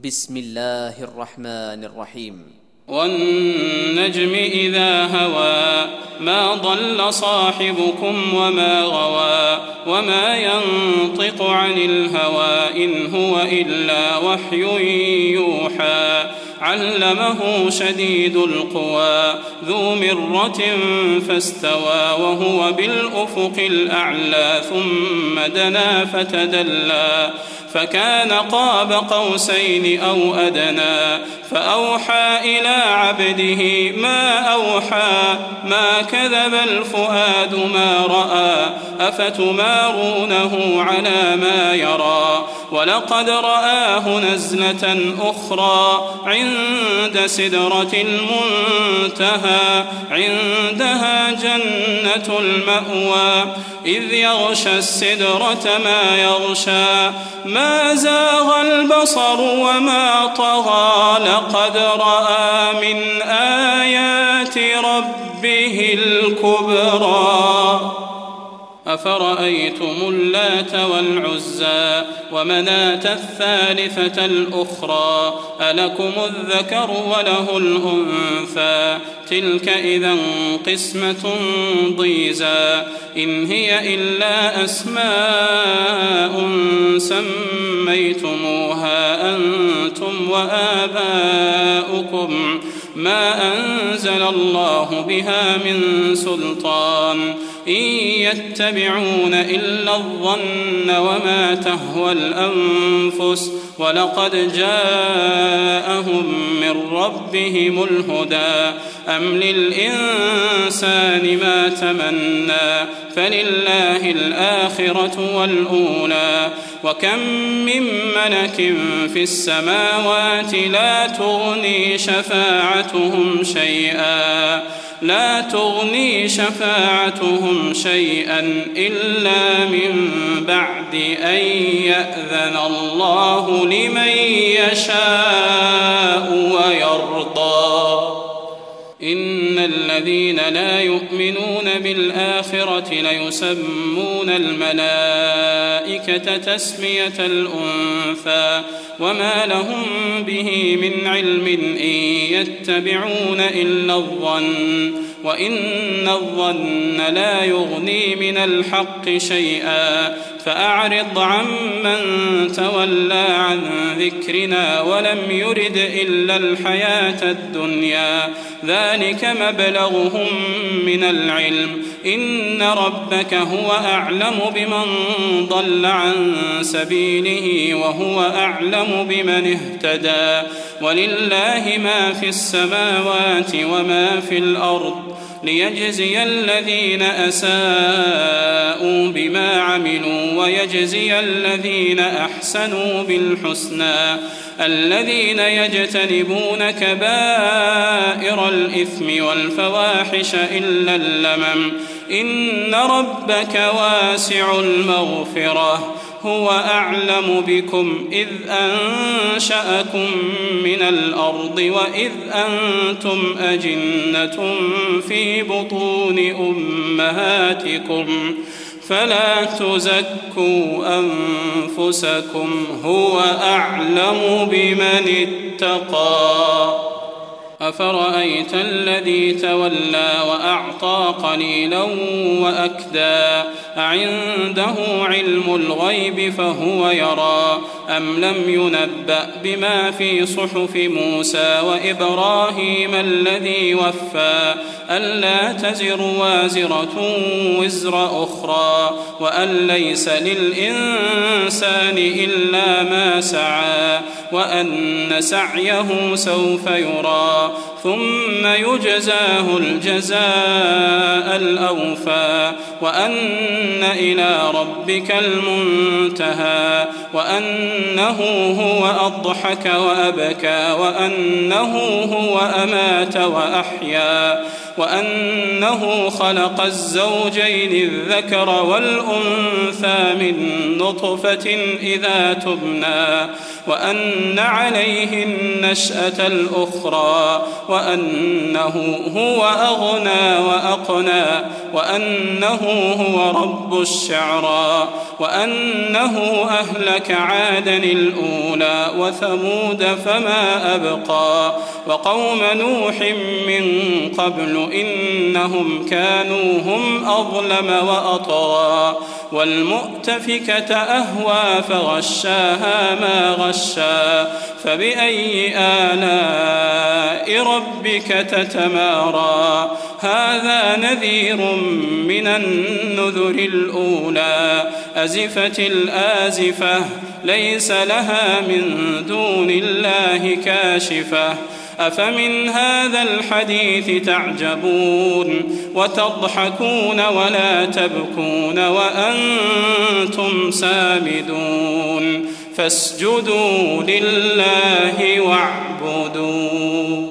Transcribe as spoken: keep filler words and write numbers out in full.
بسم الله الرحمن الرحيم. والنجم إذا هوى ما ضل صاحبكم وما غوى وما ينطق عن الهوى إن هو إلا وحي يوحى علمه شديد القوى ذو مرة فاستوى وهو بالأفق الأعلى ثم دنا فتدلى فكان قاب قوسين أو أدنى فأوحى إلى عبده ما أوحى ما كذب الفؤاد ما رأى أفتمارونه على ما يرى ولقد رآه نزلة أخرى عند سدرة المنتهى عندها جنة المأوى إذ يغشى السدرة ما يغشى ما زاغ البصر وما طغى لقد رأى من آيات ربه الكبرى أفرأيتم اللات والعزى ومناة الثالثة الأخرى ألكم الذكر وله الأنثى تلك إذا قسمة ضيزى إن هي إلا أسماء سميتموها أنتم وآباؤكم ما أنزل الله بها من سلطان إن يتبعون إلا الظن وما تهوى الأنفس ولقد جاءهم من ربهم الهدى أم للإنسان ما تمنى فلله الآخرة والأولى وكم من ملك في السماوات لا تغني شفاعتهم شيئا لا تغني شفاعتهم شيئا إلا من بعد أن يأذن الله لمن يشاء ويرضى إن الذين لا يؤمنون بالآخرة ليسمون الملائكة تسمية الأنثى وما لهم به من علم إن يتبعون إلا الظن وإن الظن لا يغني من الحق شيئا فأعرض عمن تولى عن ذكرنا ولم يرد إلا الحياة الدنيا ذلك مبلغهم من العلم إن ربك هو أعلم بمن ضل عن سبيله وهو أعلم بمن اهتدى ولله ما في السماوات وما في الأرض ليجزي الذين أساءوا بما عملوا ويجزي الذين أحسنوا بالحسنى الذين يجتنبون كبائر الإثم والفواحش إلا اللمم إن ربك واسع المغفرة هو أعلم بكم إذ أنشأكم من الأرض وإذ أنتم أجنة في بطون أمهاتكم فلا تزكوا أنفسكم هو أعلم بمن اتقى أفرأيت الذي تولى وأعطى قليلا وأكدى أعنده علم الغيب فهو يرى أم لم ينبأ بما في صحف موسى وإبراهيم الذي وفى ألا تزر وازرة وزر أخرى وأن ليس للإنسان إلا ما سعى وأن سعيه سوف يرى ثم يجزاه الجزاء الأوفى وأن إلى ربك المنتهى وأنه هو أضحك وأبكى وأنه هو أمات وأحيا وأنه خلق الزوجين الذكر والأنثى من نطفة إذا تبنى وأن عليه النشأة الأخرى وأنه هو أغنى وأقنى وأنه هو رب الشعرى وأنه أهلك عادا الأولى وثمود فما أبقى وقوم نوح من قبل إنهم كانوا هم أظلم وأطغى والمؤتفكة أهوى فغشاها ما غشى فبأي آلاء ربك تتمارى هذا نذير من النذر الأولى أزفت الآزفة ليس لها من دون الله كاشفة أفمن هذا الحديث تعجبون وتضحكون ولا تبكون وأنتم سامدون فاسجدوا لله واعبدوا.